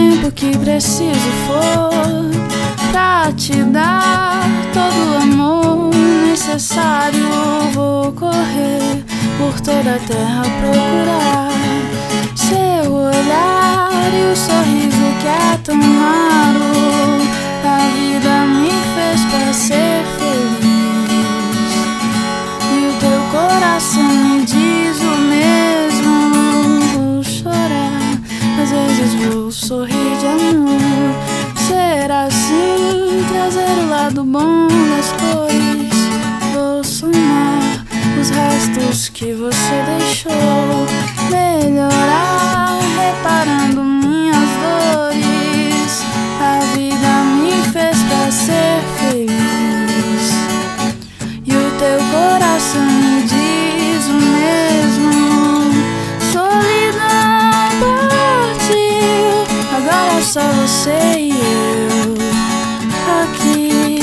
tempo que preciso for pra te dar todo o amor necessário. Vou correr por toda a terra procurar seu olhar e o sorriso que é tão raro. A vida me fez pra ser feliz e o teu coração me diz o mesmo. Vou chorar, às vezes vou sorrir de amor. Ser assim, trazer o lado bom das cores. Vou sonhar os restos que você deixou, melhorar reparando minhas dores. A vida me fez pra ser feliz e o teu coração me diz o mesmo. Solidão partiu, agora é só você e eu aqui.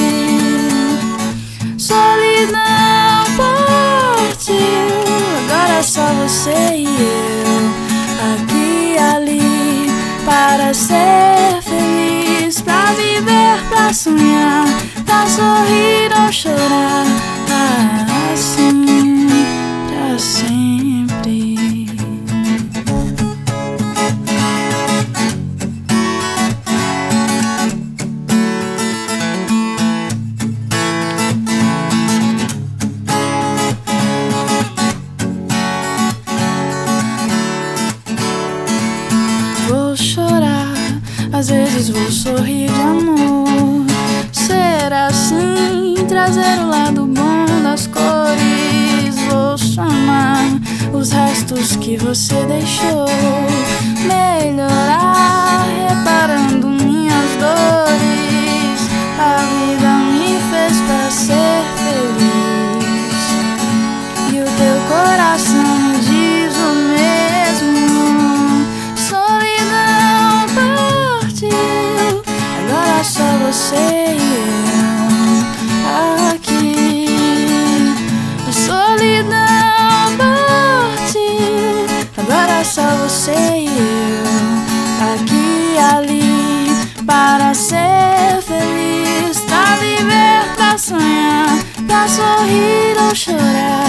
Solidão partiu, agora é só você e eu aqui e ali. Para ser feliz, pra viver, pra sonhar, pra sorrir ou chorar, assim pra sempre. Vou chorar, às vezes vou sorrir de amor. Ser assim, trazer o lado bom das cores. Vou chamar os restos que você deixou, melhorar reparando minhas dores. A vida me fez pra ser feliz e o teu coração me diz o mesmo. Solidão partiu, agora é só você e eu aqui. Solidão partiu, agora é só você e eu aqui e ali. Para ser feliz, pra viver, pra sonhar, pra sorrir ou chorar.